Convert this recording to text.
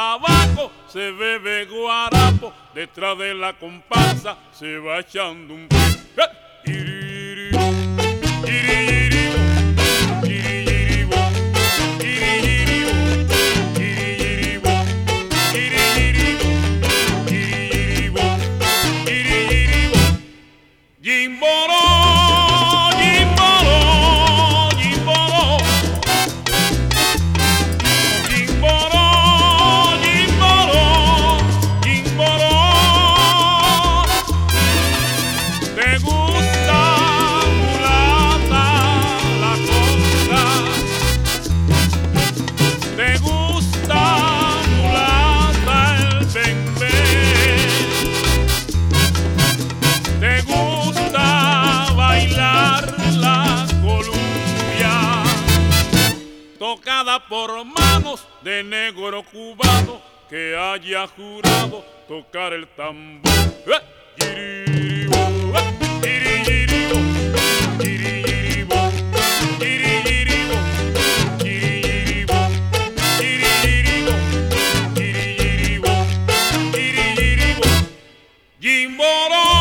tabaco, se bebe guarapo, detrás de la comparsa se va echando un Jimboró, Jimboró, Jimboró, Jimboró, Jimboró, Jimboró. ¿Te gusta, mulata, la cosa? ¿Te gusta, mulata, el bembé? ¿Te gusta bailar la columbia tocada por manos de negro cubano que haya jurado tocar el tambor? Yiriribo, yiriribo, yiriribo, yiriribo, yiriribo, yiriribo, yiriribo, yiriribo. Jimboró.